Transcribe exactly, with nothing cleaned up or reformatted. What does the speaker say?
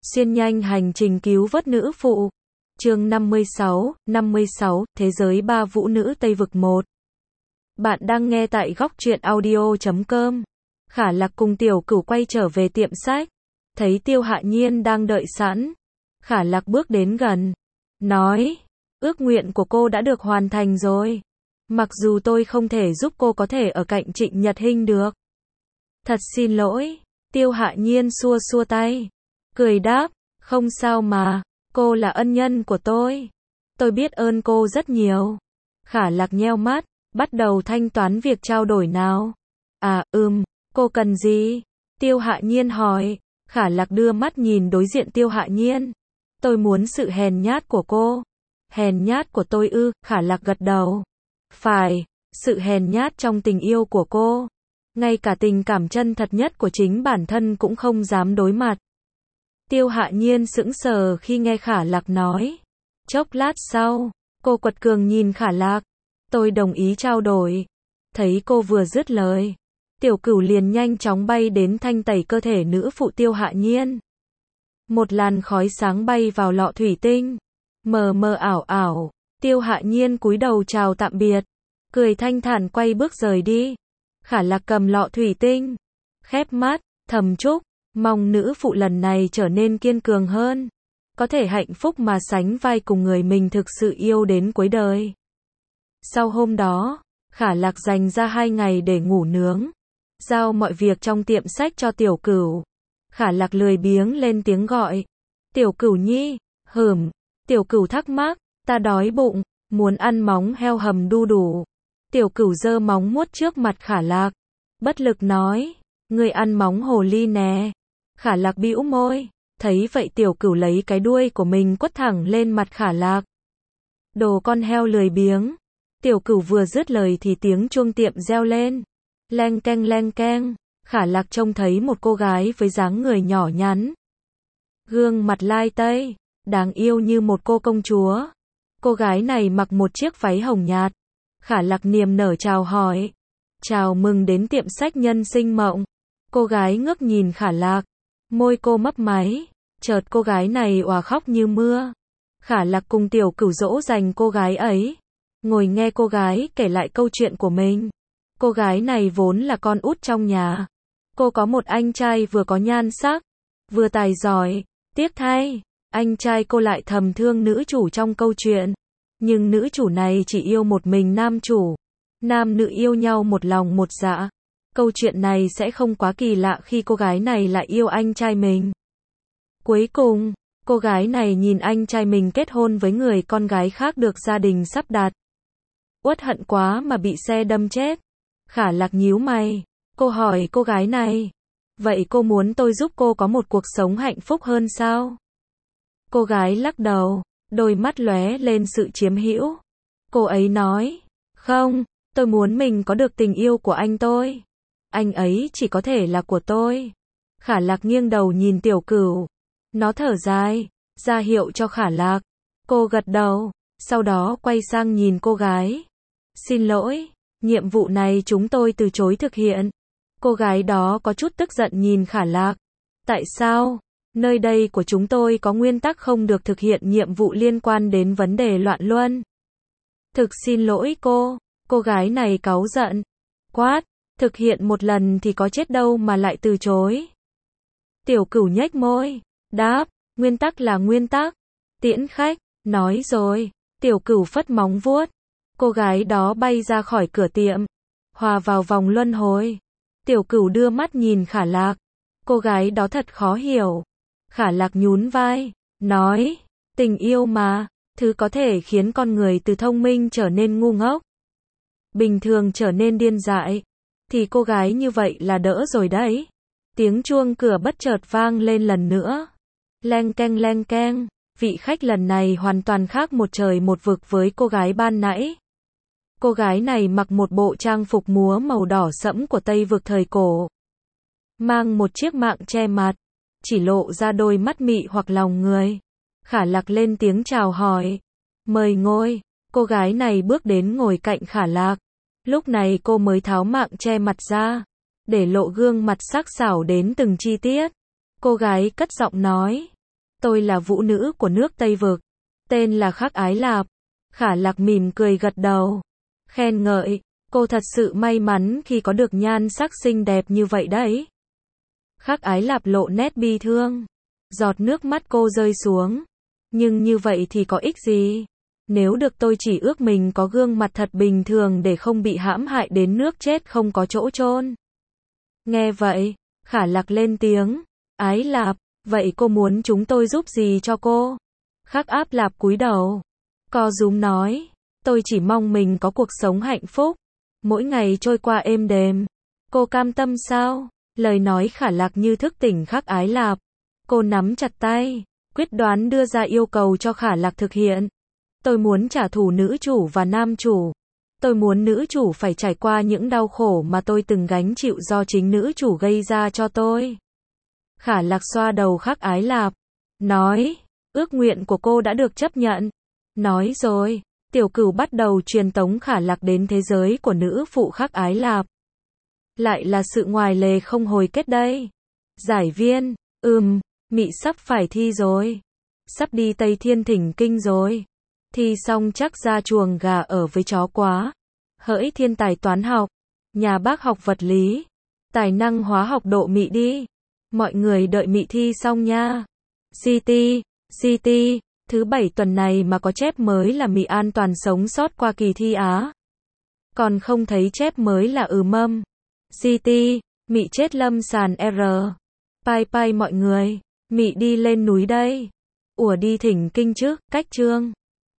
Xuyên nhanh hành trình cứu vớt nữ phụ. Chương năm mươi sáu, năm mươi sáu, Thế giới ba vũ nữ Tây Vực một. Bạn đang nghe tại góc truyện audio chấm com. Khả Lạc cùng Tiểu Cửu quay trở về tiệm sách. Thấy Tiêu Hạ Nhiên đang đợi sẵn. Khả Lạc bước đến gần. Nói, ước nguyện của cô đã được hoàn thành rồi. Mặc dù tôi không thể giúp cô có thể ở cạnh Trịnh Nhật Hinh được. Thật xin lỗi. Tiêu Hạ Nhiên xua xua tay. Cười đáp, không sao mà, cô là ân nhân của tôi. Tôi biết ơn cô rất nhiều. Khả Lạc nheo mắt, bắt đầu thanh toán việc trao đổi nào. À, ừm, cô cần gì? Tiêu Hạ Nhiên hỏi. Khả Lạc đưa mắt nhìn đối diện Tiêu Hạ Nhiên. Tôi muốn sự hèn nhát của cô. Hèn nhát của tôi ư? Khả Lạc gật đầu. Phải, sự hèn nhát trong tình yêu của cô. Ngay cả tình cảm chân thật nhất của chính bản thân cũng không dám đối mặt. Tiêu Hạ Nhiên sững sờ khi nghe Khả Lạc nói. Chốc lát sau, cô quật cường nhìn Khả Lạc. Tôi đồng ý trao đổi. Thấy cô vừa dứt lời, Tiểu Cửu liền nhanh chóng bay đến thanh tẩy cơ thể nữ phụ Tiêu Hạ Nhiên. Một làn khói sáng bay vào lọ thủy tinh. Mờ mờ ảo ảo, Tiêu Hạ Nhiên cúi đầu chào tạm biệt. Cười thanh thản quay bước rời đi. Khả Lạc cầm lọ thủy tinh. Khép mắt, thầm chúc. Mong nữ phụ lần này trở nên kiên cường hơn. Có thể hạnh phúc mà sánh vai cùng người mình thực sự yêu đến cuối đời. Sau hôm đó, Khả Lạc dành ra hai ngày để ngủ nướng. Giao mọi việc trong tiệm sách cho Tiểu Cửu. Khả Lạc lười biếng lên tiếng gọi. Tiểu Cửu nhi, hửm. Tiểu Cửu thắc mắc, ta đói bụng, muốn ăn móng heo hầm đu đủ. Tiểu Cửu giơ móng vuốt trước mặt Khả Lạc. Bất lực nói, ngươi ăn móng hồ ly nè. Khả Lạc bĩu môi, thấy vậy Tiểu Cửu lấy cái đuôi của mình quất thẳng lên mặt Khả Lạc. Đồ con heo lười biếng. Tiểu Cửu vừa dứt lời thì tiếng chuông tiệm reo lên. Leng keng leng keng. Khả Lạc trông thấy một cô gái với dáng người nhỏ nhắn. Gương mặt lai tây, đáng yêu như một cô công chúa. Cô gái này mặc một chiếc váy hồng nhạt. Khả Lạc niềm nở chào hỏi. Chào mừng đến tiệm sách Nhân Sinh Mộng. Cô gái ngước nhìn Khả Lạc. Môi cô mấp máy. Chợt cô gái này òa khóc như mưa. Khả Lạc cùng Tiểu Cửu dỗ dành cô gái ấy. Ngồi nghe cô gái kể lại câu chuyện của mình. Cô gái này vốn là con út trong nhà. Cô có một anh trai vừa có nhan sắc, vừa tài giỏi. Tiếc thay, anh trai cô lại thầm thương nữ chủ trong câu chuyện. Nhưng nữ chủ này chỉ yêu một mình nam chủ. Nam nữ yêu nhau một lòng một dạ. Câu chuyện này sẽ không quá kỳ lạ khi cô gái này lại yêu anh trai mình. Cuối cùng, cô gái này nhìn anh trai mình kết hôn với người con gái khác được gia đình sắp đặt. Uất hận quá mà bị xe đâm chết. Khả Lạc nhíu mày. Cô hỏi cô gái này. Vậy cô muốn tôi giúp cô có một cuộc sống hạnh phúc hơn sao? Cô gái lắc đầu, đôi mắt lóe lên sự chiếm hữu. Cô ấy nói, không, tôi muốn mình có được tình yêu của anh tôi. Anh ấy chỉ có thể là của tôi. Khả Lạc nghiêng đầu nhìn Tiểu Cửu. Nó thở dài, ra hiệu cho Khả Lạc. Cô gật đầu, sau đó quay sang nhìn cô gái. Xin lỗi, nhiệm vụ này chúng tôi từ chối thực hiện. Cô gái đó có chút tức giận nhìn Khả Lạc. Tại sao? Nơi đây của chúng tôi có nguyên tắc không được thực hiện nhiệm vụ liên quan đến vấn đề loạn luân. Thực xin lỗi cô. Cô gái này cáu giận. Quát, thực hiện một lần thì có chết đâu mà lại từ chối. Tiểu Cửu nhếch môi. Đáp, nguyên tắc là nguyên tắc. Tiễn khách, nói rồi. Tiểu Cửu phất móng vuốt. Cô gái đó bay ra khỏi cửa tiệm. Hòa vào vòng luân hồi. Tiểu Cửu đưa mắt nhìn Khả Lạc. Cô gái đó thật khó hiểu. Khả Lạc nhún vai. Nói, tình yêu mà. Thứ có thể khiến con người từ thông minh trở nên ngu ngốc. Bình thường trở nên điên dại. Thì cô gái như vậy là đỡ rồi đấy. Tiếng chuông cửa bất chợt vang lên lần nữa. Leng keng leng keng. Vị khách lần này hoàn toàn khác một trời một vực với cô gái ban nãy. Cô gái này mặc một bộ trang phục múa màu đỏ sẫm của Tây Vực thời cổ. Mang một chiếc mạng che mặt. Chỉ lộ ra đôi mắt mị hoặc lòng người. Khả Lạc lên tiếng chào hỏi. Mời ngồi. Cô gái này bước đến ngồi cạnh Khả Lạc. Lúc này cô mới tháo mạng che mặt ra. Để lộ gương mặt sắc sảo đến từng chi tiết. Cô gái cất giọng nói. Tôi là vũ nữ của nước Tây Vực. Tên là Khắc Ái Lạp. Khả Lạc mỉm cười gật đầu. Khen ngợi. Cô thật sự may mắn khi có được nhan sắc xinh đẹp như vậy đấy. Khắc Ái Lạp lộ nét bi thương. Giọt nước mắt cô rơi xuống. Nhưng như vậy thì có ích gì? Nếu được tôi chỉ ước mình có gương mặt thật bình thường để không bị hãm hại đến nước chết không có chỗ chôn. Nghe vậy, Khả Lạc lên tiếng. Ái Lạp, vậy cô muốn chúng tôi giúp gì cho cô? Khắc Áp Lạp cúi đầu. Co rúm nói. Tôi chỉ mong mình có cuộc sống hạnh phúc. Mỗi ngày trôi qua êm đềm. Cô cam tâm sao? Lời nói Khả Lạc như thức tỉnh Khắc Ái Lạp. Cô nắm chặt tay, quyết đoán đưa ra yêu cầu cho Khả Lạc thực hiện. Tôi muốn trả thù nữ chủ và nam chủ. Tôi muốn nữ chủ phải trải qua những đau khổ mà tôi từng gánh chịu do chính nữ chủ gây ra cho tôi. Khả Lạc xoa đầu Khắc Ái Lạp. Nói, ước nguyện của cô đã được chấp nhận. Nói rồi, Tiểu Cửu bắt đầu truyền tống Khả Lạc đến thế giới của nữ phụ Khắc Ái Lạp. Lại là sự ngoài lề không hồi kết đây. Giải viên, ừm, Mị sắp phải thi rồi. Sắp đi Tây Thiên Thỉnh Kinh rồi. Thi xong chắc ra chuồng gà ở với chó quá. Hỡi thiên tài toán học, nhà bác học vật lý, tài năng hóa học độ Mị đi. Mọi người đợi Mị thi xong nha. xê tê, xê tê, thứ bảy tuần này mà có chép mới là Mị an toàn sống sót qua kỳ thi á. Còn không thấy chép mới là ừ mâm. xê tê, Mị chết lâm sàn R. Pai pai mọi người, Mị đi lên núi đây. Ủa đi thỉnh kinh chứ, cách chương.